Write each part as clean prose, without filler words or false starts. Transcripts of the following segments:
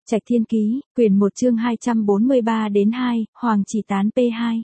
Trạch Thiên Ký, quyển 1 chương 243 đến 2, Hoàng Chỉ Tán P2.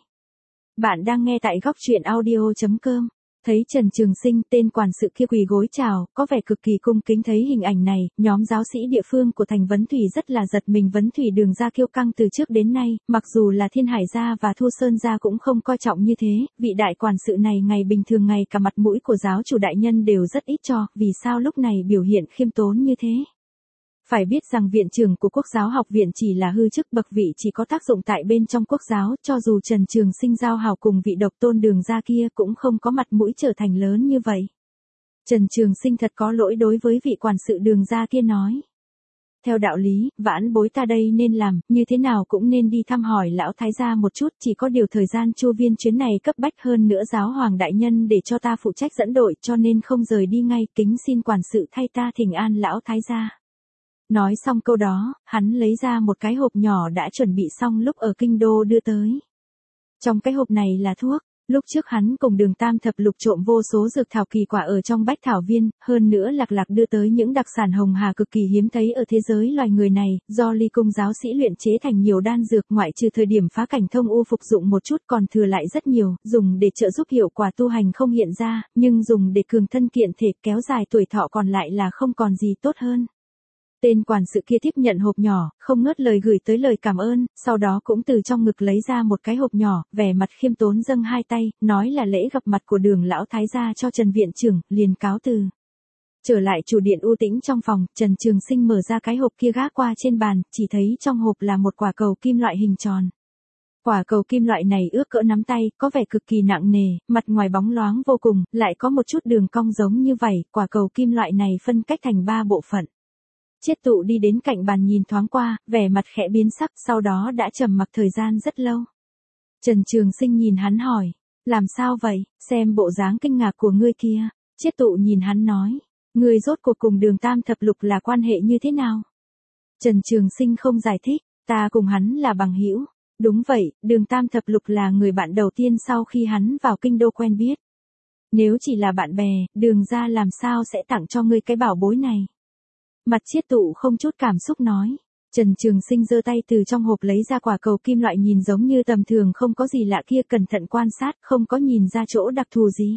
Bạn đang nghe tại góc truyện audio.com. Thấy Trần Trường Sinh, tên quản sự kia quỳ gối chào, có vẻ cực kỳ cung kính. Thấy hình ảnh này, nhóm giáo sĩ địa phương của thành Vấn Thủy rất là giật mình. Vấn Thủy Đường gia kiêu căng từ trước đến nay, mặc dù là Thiên Hải gia và Thu Sơn gia cũng không coi trọng như thế, vị đại quản sự này ngày bình thường ngày cả mặt mũi của giáo chủ đại nhân đều rất ít cho, vì sao lúc này biểu hiện khiêm tốn như thế? Phải biết rằng viện trưởng của Quốc giáo học viện chỉ là hư chức, bậc vị chỉ có tác dụng tại bên trong Quốc giáo, cho dù Trần Trường Sinh giao hảo cùng vị độc tôn Đường gia kia cũng không có mặt mũi trở thành lớn như vậy. Trần Trường Sinh thật có lỗi đối với vị quản sự Đường gia kia nói. Theo đạo lý, vãn bối ta đây nên làm, như thế nào cũng nên đi thăm hỏi lão thái gia một chút, chỉ có điều thời gian Chu Viên chuyến này cấp bách hơn nữa giáo hoàng đại nhân để cho ta phụ trách dẫn đội, cho nên không rời đi ngay, kính xin quản sự thay ta thỉnh an lão thái gia. Nói xong câu đó, hắn lấy ra một cái hộp nhỏ đã chuẩn bị xong lúc ở kinh đô đưa tới. Trong cái hộp này là thuốc, lúc trước hắn cùng Đường Tam thập lục trộm vô số dược thảo kỳ quả ở trong Bách Thảo Viên, hơn nữa lạc đưa tới những đặc sản hồng hà cực kỳ hiếm thấy ở thế giới loài người này, do Ly Cung giáo sĩ luyện chế thành nhiều đan dược, ngoại trừ thời điểm phá cảnh thông u phục dụng một chút còn thừa lại rất nhiều, dùng để trợ giúp hiệu quả tu hành không hiện ra, nhưng dùng để cường thân kiện thể kéo dài tuổi thọ còn lại là không còn gì tốt hơn. Tên quản sự kia tiếp nhận hộp nhỏ, không ngớt lời gửi tới lời cảm ơn, sau đó cũng từ trong ngực lấy ra một cái hộp nhỏ, vẻ mặt khiêm tốn dâng hai tay, nói là lễ gặp mặt của Đường lão thái gia cho Trần viện trưởng, liền cáo từ. Trở lại chủ điện u tĩnh trong phòng, Trần Trường Sinh mở ra cái hộp kia gác qua trên bàn, chỉ thấy trong hộp là một quả cầu kim loại hình tròn. Quả cầu kim loại này ước cỡ nắm tay, có vẻ cực kỳ nặng nề, mặt ngoài bóng loáng vô cùng, lại có một chút đường cong giống như vảy, quả cầu kim loại này phân cách thành 3 bộ phận. Chiết Tụ đi đến cạnh bàn nhìn thoáng qua, vẻ mặt khẽ biến sắc, sau đó đã trầm mặc thời gian rất lâu. Trần Trường Sinh nhìn hắn hỏi, làm sao vậy, xem bộ dáng kinh ngạc của ngươi kia. Chiết Tụ nhìn hắn nói, ngươi rốt cuộc cùng Đường Tam thập lục là quan hệ như thế nào? Trần Trường Sinh không giải thích, ta cùng hắn là bằng hữu. Đúng vậy, Đường Tam thập lục là người bạn đầu tiên sau khi hắn vào kinh đô quen biết. Nếu chỉ là bạn bè, Đường gia làm sao sẽ tặng cho ngươi cái bảo bối này? Mặt Chiết Tụ không chút cảm xúc nói. Trần Trường Sinh giơ tay từ trong hộp lấy ra quả cầu kim loại nhìn giống như tầm thường không có gì lạ kia, cẩn thận quan sát, không có nhìn ra chỗ đặc thù gì.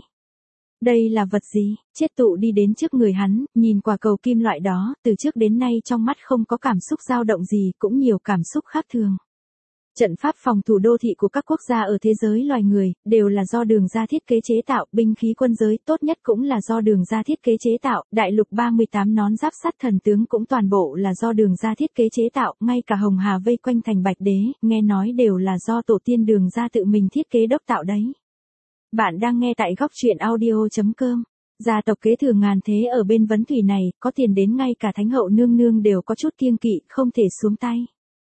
Đây là vật gì? Chiết Tụ đi đến trước người hắn, nhìn quả cầu kim loại đó, từ trước đến nay trong mắt không có cảm xúc dao động gì, cũng nhiều cảm xúc khác thường. Trận pháp phòng thủ đô thị của các quốc gia ở thế giới loài người, đều là do Đường gia thiết kế chế tạo, binh khí quân giới tốt nhất cũng là do Đường gia thiết kế chế tạo, đại lục 38 nón giáp sắt thần tướng cũng toàn bộ là do Đường gia thiết kế chế tạo, ngay cả hồng hà vây quanh thành Bạch Đế, nghe nói đều là do tổ tiên Đường gia tự mình thiết kế đốc tạo đấy. Bạn đang nghe tại góc truyện audio.com. Gia tộc kế thừa ngàn thế ở bên Vấn Thủy này, có tiền đến ngay cả Thánh hậu nương nương đều có chút kiêng kỵ, không thể xuống tay.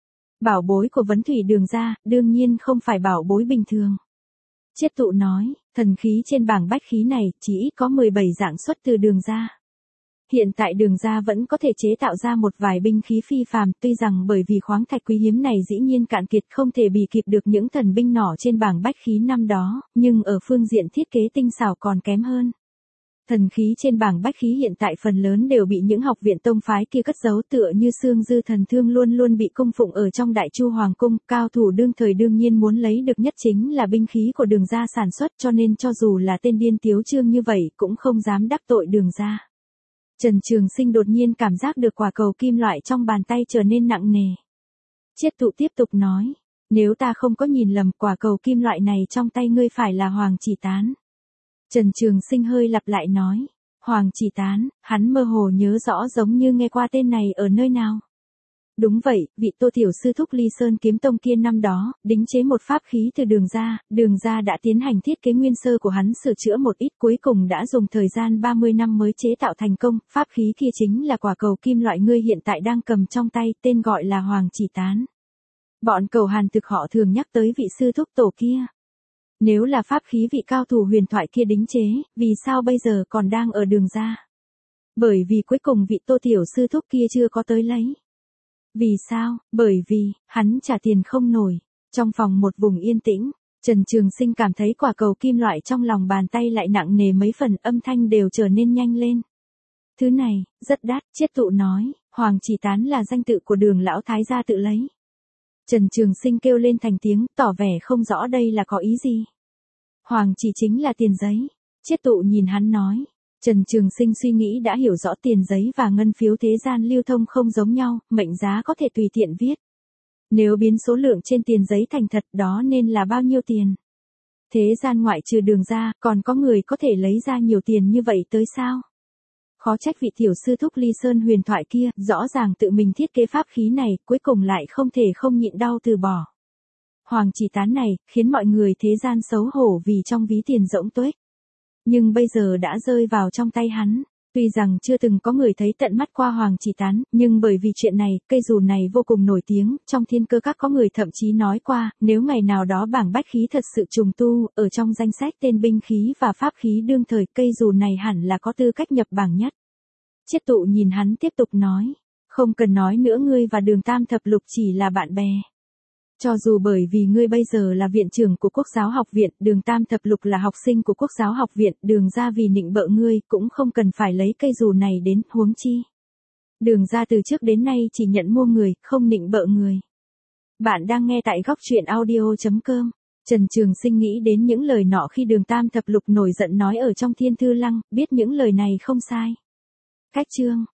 Bảo bối của Vấn Thủy Đường gia, đương nhiên không phải bảo bối bình thường. Chiết Tụ nói, thần khí trên bảng bách khí này, chỉ ít có 17 dạng xuất từ Đường gia. Hiện tại Đường gia vẫn có thể chế tạo ra một vài binh khí phi phàm, tuy rằng bởi vì khoáng thạch quý hiếm này dĩ nhiên cạn kiệt không thể bì kịp được những thần binh nỏ trên bảng bách khí năm đó, nhưng ở phương diện thiết kế tinh xảo còn kém hơn. Thần khí trên bảng bách khí hiện tại phần lớn đều bị những học viện tông phái kia cất giấu, tựa như Xương Dư thần thương luôn luôn bị cung phụng ở trong Đại Chu Hoàng cung, cao thủ đương thời đương nhiên muốn lấy được nhất chính là binh khí của Đường gia sản xuất, cho nên cho dù là tên điên tiếu trương như vậy cũng không dám đắc tội Đường gia. Trần Trường Sinh đột nhiên cảm giác được quả cầu kim loại trong bàn tay trở nên nặng nề. Chiết Tụ tiếp tục nói, nếu ta không có nhìn lầm, quả cầu kim loại này trong tay ngươi phải là Hoàng Chỉ Tán. Trần Trường Sinh hơi lặp lại nói, Hoàng Chỉ Tán, hắn mơ hồ nhớ rõ giống như nghe qua tên này ở nơi nào. Đúng vậy, vị Tô tiểu sư thúc Ly Sơn kiếm tông kia năm đó, đính chế một pháp khí từ Đường gia đã tiến hành thiết kế nguyên sơ của hắn sửa chữa một ít, cuối cùng đã dùng thời gian 30 năm mới chế tạo thành công, pháp khí kia chính là quả cầu kim loại ngươi hiện tại đang cầm trong tay, tên gọi là Hoàng Chỉ Tán. Bọn cầu Hàn thực họ thường nhắc tới vị sư thúc tổ kia. Nếu là pháp khí vị cao thủ huyền thoại kia đính chế, vì sao bây giờ còn đang ở Đường gia? Bởi vì cuối cùng vị Tô tiểu sư thúc kia chưa có tới lấy. Vì sao? Bởi vì, hắn trả tiền không nổi. Trong phòng một vùng yên tĩnh, Trần Trường Sinh cảm thấy quả cầu kim loại trong lòng bàn tay lại nặng nề mấy phần, âm thanh đều trở nên nhanh lên. Thứ này, rất đắt, Chiết Tụ nói, Hoàng Chỉ Tán là danh tự của Đường lão thái gia tự lấy. Trần Trường Sinh kêu lên thành tiếng, tỏ vẻ không rõ đây là có ý gì. Hoàng chỉ chính là tiền giấy. Chiết Tụ nhìn hắn nói. Trần Trường Sinh suy nghĩ đã hiểu rõ tiền giấy và ngân phiếu thế gian lưu thông không giống nhau, mệnh giá có thể tùy tiện viết. Nếu biến số lượng trên tiền giấy thành thật đó nên là bao nhiêu tiền? Thế gian ngoại trừ Đường ra, còn có người có thể lấy ra nhiều tiền như vậy tới sao? Khó trách vị tiểu sư thúc Ly Sơn huyền thoại kia, rõ ràng tự mình thiết kế pháp khí này, cuối cùng lại không thể không nhịn đau từ bỏ. Hoàng Chỉ Tán này, khiến mọi người thế gian xấu hổ vì trong ví tiền rỗng tuếch. Nhưng bây giờ đã rơi vào trong tay hắn. Tuy rằng chưa từng có người thấy tận mắt qua Hoàng Chỉ Tán, nhưng bởi vì chuyện này, cây dù này vô cùng nổi tiếng, trong Thiên Cơ Các có người thậm chí nói qua, nếu ngày nào đó bảng bách khí thật sự trùng tu, ở trong danh sách tên binh khí và pháp khí đương thời, cây dù này hẳn là có tư cách nhập bảng nhất. Chiết Tụ nhìn hắn tiếp tục nói, không cần nói nữa, ngươi và Đường Tam Thập Lục chỉ là bạn bè. Cho dù bởi vì ngươi bây giờ là viện trưởng của Quốc giáo học viện, Đường Tam Thập Lục là học sinh của Quốc giáo học viện, Đường ra vì nịnh bợ ngươi cũng không cần phải lấy cây dù này đến, huống chi. Đường ra từ trước đến nay chỉ nhận mua người, không nịnh bợ người. Bạn đang nghe tại góc truyện audio.com. Trần Trường Sinh nghĩ đến những lời nọ khi Đường Tam Thập Lục nổi giận nói ở trong Thiên Thư Lăng, biết những lời này không sai. Cách chương